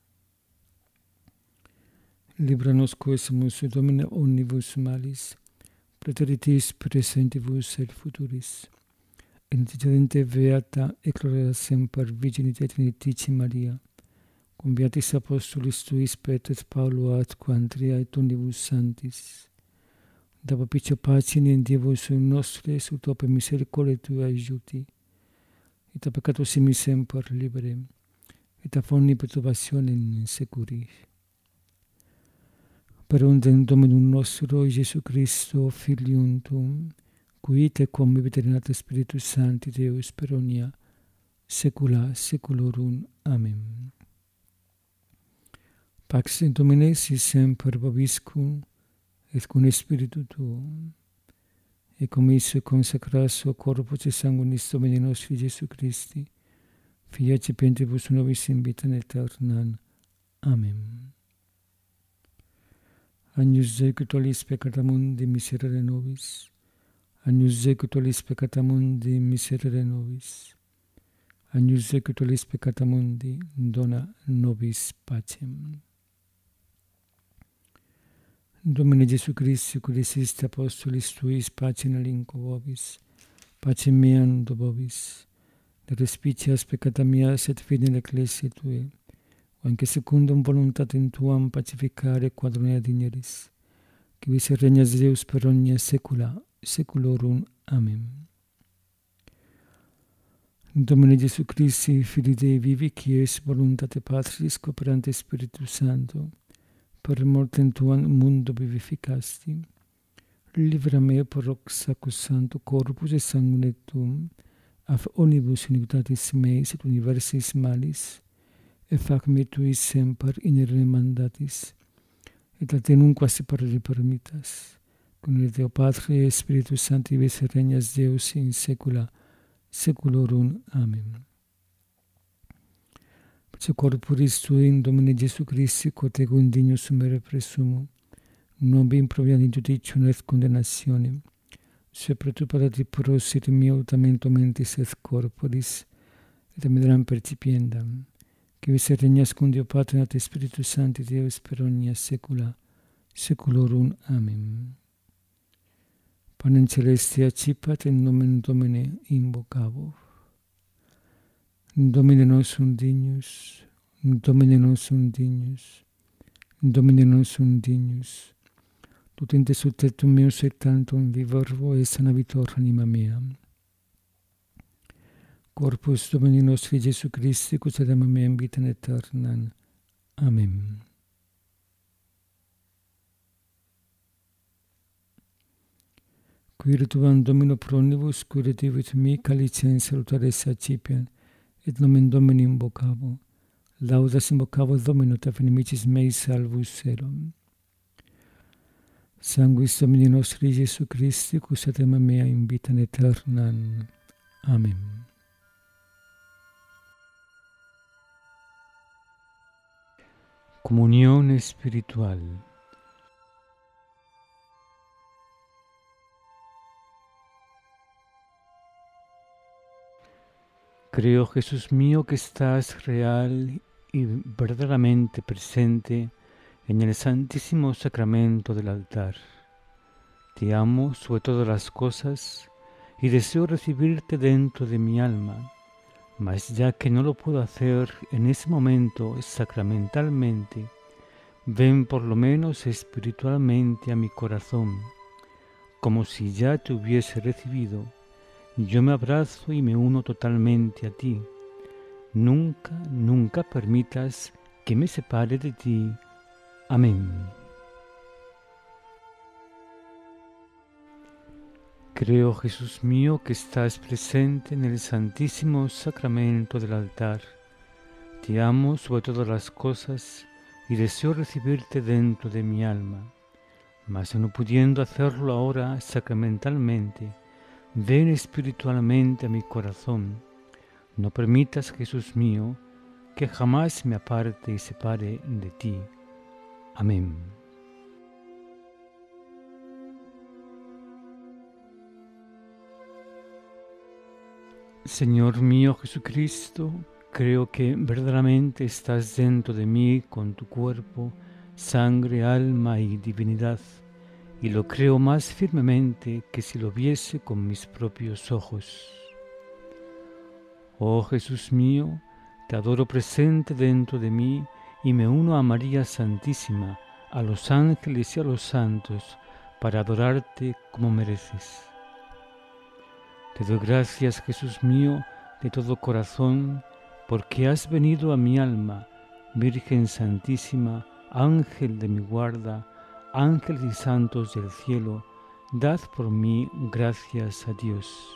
Libera nos quesumus, Domine, omnibus malis, praeteritis presentibus et futuris, et notitiadente beata et gloriosa semper Virginitate Trinitatis Maria, cum beatis apostolis Tuis Petro et Paulo atque Andrea et omnibus sanctis, da propicio pacem in Dievus nostris, ut opere misericordiae Tuae aiuti, et a peccato simi semper liberem, et a omni perturbationem securi. Per undem Dominum nostro Iesu Christo, Filium Tuum, qui ite cum vivit et Spiritus Sancti Deus per omnia saecula saeculorum. Amen. Pax Domine sit semper vobiscum, et cum Spiritu Tuum, et commisso et consecratio corpus et sanguinis Domini nostri Iesu Christi, Filii accepentibus nobis in vitam aeternam. Amen. Agnus Dei qui tollis peccata mundi, miserere nobis. Agnus Dei qui tollis peccata mundi, miserere nobis. Agnus Dei qui tollis peccata mundi, dona nobis pacem. Domine Iesu Christi, qui diciste apostolis Tuis, pacem alinquo vobis, pacem meam do vobis, de respicias peccata mias et fidei ecclesiae Tuae, anche secundum voluntatem Tuam pacificare quadrunea digneris, qui vis regnas Deus per omnia saecula saeculorum. Amen. Domine Gesù Christi, Fili Dei vivi, quies voluntate Patris, cooperante Spiritus Santo, per mortem tuam mundo vivificasti, libera me per hoc sacrosancto corpus et sanguine tuum, af omnibus iniquitatis meis et universis malis, et fac me tui semper inere mandatis, et a te nunquam separare permittas, cum Deo Patre et Spiritus Sancti ves et regnas Deus in saecula saeculorum. Amen. Pace corporis tui in Domine Jesu Christi, quod ego indignus sumere presumo, non in proviant judicium et condemnationem, sed pro tu parati prosit mio tamento mentis et corporis, et amidram percipiendam, que vis et regnas cum Deo Pater et Spiritus Sancti Deus per omnia saecula saeculorum. Amen. Panem celestia accipat in nomen Domini invocavo. Domine nostrum dignus, Domine nostrum dignus, Domine nostrum dignus. Tutente subtertum meus et tantum vivervo et sanavitor anima mea. Corpus Domini nostri Jesu Christi, custodiam meam vitam aeternam. Amen. Quire tuam Domino pro omnibus, quire divit mi calicem salutaris accipiam, et nomen Domini invocavo. Laudas invocavo Domino, ta inimicis mei salvus erum. Sanguis Domini nostri Jesu Christi, custodiam mea in vitam aeternam. Amen. Comunión espiritual. Creo, Jesús mío, que estás real y verdaderamente presente en el santísimo sacramento del altar. Te amo sobre todas las cosas y deseo recibirte dentro de mi alma, mas ya que no lo puedo hacer en ese momento sacramentalmente, ven por lo menos espiritualmente a mi corazón, como si ya te hubiese recibido. Yo me abrazo y me uno totalmente a ti. Nunca, nunca permitas que me separe de ti. Amén. Creo, Jesús mío, que estás presente en el santísimo sacramento del altar. Te amo sobre todas las cosas y deseo recibirte dentro de mi alma. Mas no pudiendo hacerlo ahora sacramentalmente, ven espiritualmente a mi corazón. No permitas, Jesús mío, que jamás me aparte y separe de ti. Amén. Señor mío Jesucristo, creo que verdaderamente estás dentro de mí con tu cuerpo, sangre, alma y divinidad, y lo creo más firmemente que si lo viese con mis propios ojos. Oh Jesús mío, te adoro presente dentro de mí y me uno a María Santísima, a los ángeles y a los santos, para adorarte como mereces. Te doy gracias, Jesús mío, de todo corazón, porque has venido a mi alma, Virgen Santísima, Ángel de mi guarda, ángeles y santos del cielo, dad por mí gracias a Dios.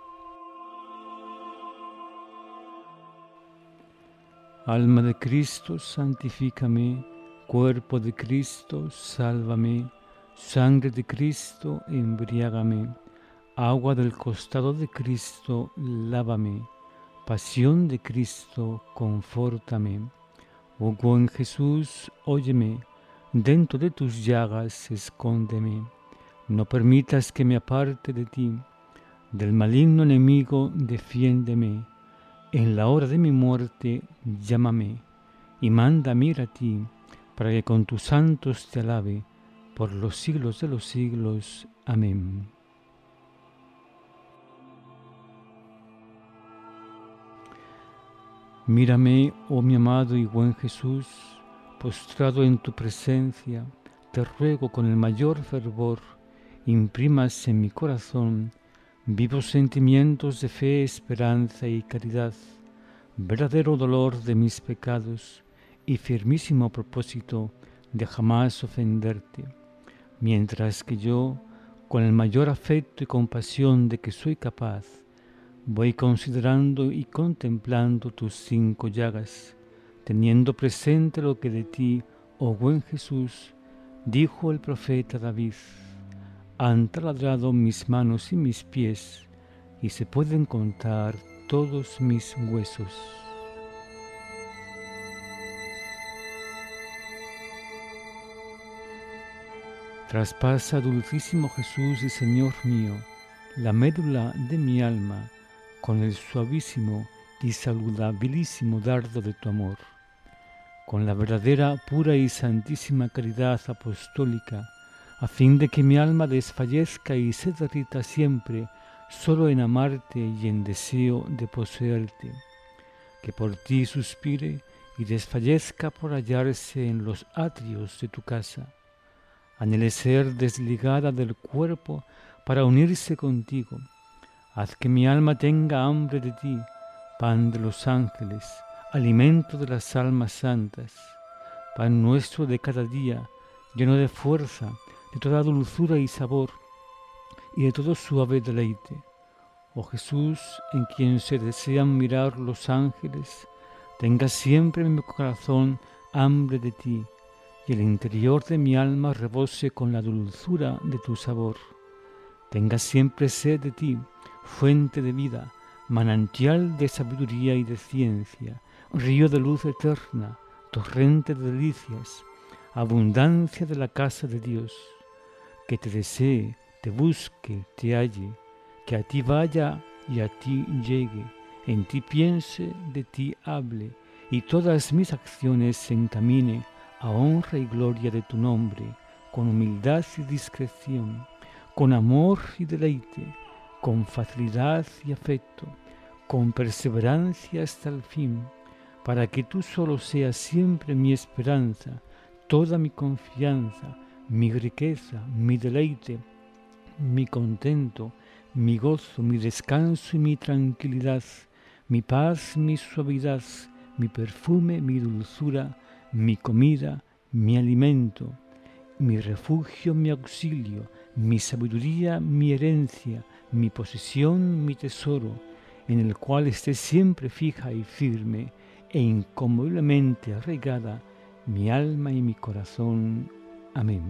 Alma de Cristo, santifícame, cuerpo de Cristo, sálvame, sangre de Cristo, embriágame, agua del costado de Cristo, lávame, pasión de Cristo, confórtame. Oh buen Jesús, óyeme, dentro de tus llagas escóndeme, no permitas que me aparte de ti, del maligno enemigo defiéndeme, en la hora de mi muerte llámame, y mándame ir a ti, para que con tus santos te alabe, por los siglos de los siglos. Amén. Mírame, oh mi amado y buen Jesús, postrado en tu presencia, te ruego con el mayor fervor, imprimas en mi corazón vivos sentimientos de fe, esperanza y caridad, verdadero dolor de mis pecados y firmísimo propósito de jamás ofenderte, mientras que yo, con el mayor afecto y compasión de que soy capaz, voy considerando y contemplando tus cinco llagas, teniendo presente lo que de ti, oh buen Jesús, dijo el profeta David: han taladrado mis manos y mis pies, y se pueden contar todos mis huesos. Traspasa, dulcísimo Jesús y Señor mío, la médula de mi alma con el suavísimo y saludabilísimo dardo de tu amor, con la verdadera, pura y santísima caridad apostólica, a fin de que mi alma desfallezca y se derrita siempre solo en amarte y en deseo de poseerte, que por ti suspire y desfallezca por hallarse en los atrios de tu casa. Anhele ser desligada del cuerpo para unirse contigo. Haz que mi alma tenga hambre de ti, pan de los ángeles, alimento de las almas santas, pan nuestro de cada día, lleno de fuerza, de toda dulzura y sabor, y de todo suave deleite. Oh Jesús, en quien se desean mirar los ángeles, tenga siempre en mi corazón hambre de ti, y el interior de mi alma rebose con la dulzura de tu sabor. Tenga siempre sed de ti, fuente de vida, manantial de sabiduría y de ciencia, río de luz eterna, torrente de delicias, abundancia de la casa de Dios. Que te desee, te busque, te halle, que a ti vaya y a ti llegue, en ti piense, de ti hable, y todas mis acciones se encamine a honra y gloria de tu nombre, con humildad y discreción, con amor y deleite, con facilidad y afecto, con perseverancia hasta el fin, para que tú solo seas siempre mi esperanza, toda mi confianza, mi riqueza, mi deleite, mi contento, mi gozo, mi descanso y mi tranquilidad, mi paz, mi suavidad, mi perfume, mi dulzura, mi comida, mi alimento, mi refugio, mi auxilio, mi sabiduría, mi herencia, mi posesión, mi tesoro, en el cual esté siempre fija y firme e inconmoviblemente arraigada mi alma y mi corazón. Amén.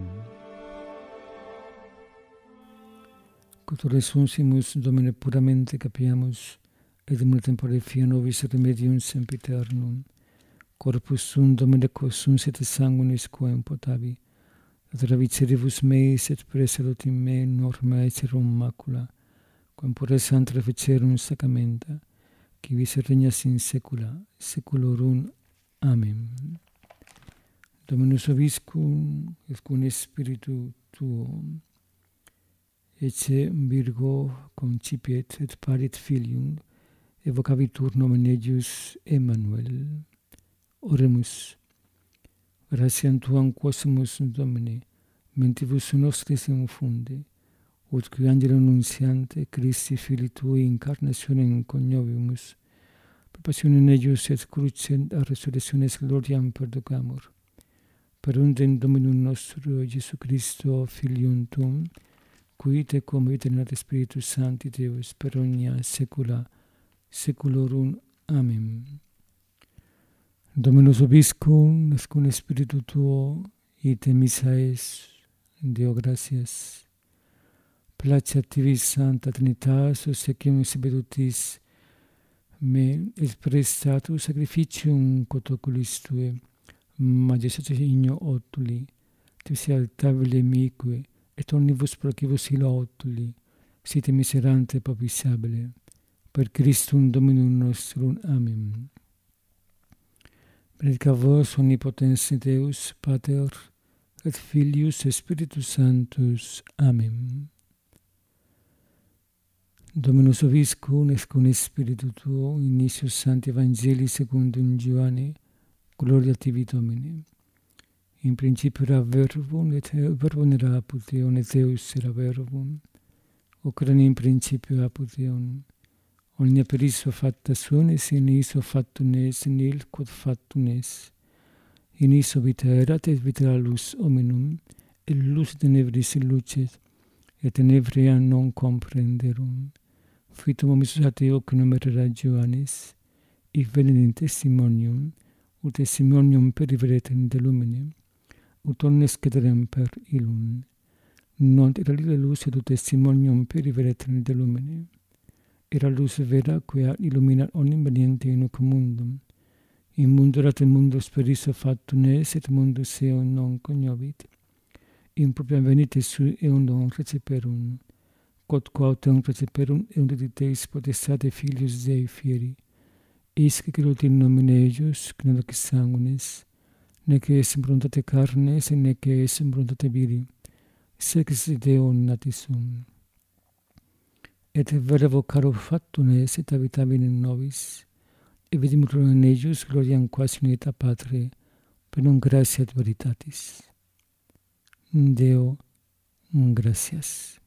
Cultores unsimus Domine puramente capiamus, et in tempore fia nobis remedium sempiternum, corpus sum Domine quos sit sanguinis quem potavi, et ravicedibus meis et presedot in me norma ecerum macula, quem pure santra fecerum sacramenta, qui vis regnas in saecula saeculorum. Amen. Dominus vobiscum et cum spiritu tuo, ecce Virgo concipiet et parit filium, evocavitur nomen eius Emmanuel. Oremus. Gratiam tuam quosumus Domine, mentibus nostris infunde, ut qui angelo annunciante Christi Filii Tui incarnationem coniovimus, per passionem eius et crucem a resurrectionis gloriam perducamur, per undem Dominum nostro Iesu Christo Filium Tuum, qui te cum vita et Spiritus Sancti Deus per omnia saecula saeculorum. Amen. Dominus vobiscum et cum spiritu tuo, ite missa es, Deo gratias. Placeat tibi Sancta Trinitas, obsequium saedutis me et prestatus sacrificium quod oculis tue, majestate igno otuli, tis altabile mique, et omnibus procibus illa otuli, site miserante propitiabile, per Christum Dominum nostrum. Amen. Benedicat vos omnipotens Deus, Pater, et Filius, et Spiritus Sanctus. Amen. Dominus vobiscum et cum spiritu tuo, initius Sancti Evangelii secundum Ioanne, gloria tibi Domine. In principio era verbum, et verbum era apud Deum, et Deus era verbum. occorre in principio apud eum. Omnia per iso facta sunes, in iso factum es, in il quod factum es. In iso vita erat, et vita lux hominum, et lux tenebris lucet, et tenebria non comprenderum. Fitum omis ateo numerera Johannes, ic venit in testimonium, ut testimonium periveretem de lumine, ut omnes cederem per illum. Non era lila lux et ut testimonium periveretem de lumine. Era lux vera quia illuminat omnium veniente in hoc mundum. In mundo erat mundus per iso factum es, et mundus eum non cognovit. In propriam venite sui eum non receperum, quod quautem receperum eum dediteis potestate filius Dei fieri. Isque creut in nomine eius, nec sanguinis, nec es in voluntate carnes, nec es in voluntate viri, sed ex Deum natis sum. Et verbo caro factum es, et habitabit in nobis, et vidimus in eius gloriam quas in aeta Patre, per non gratia et veritatis. Deo, gratias.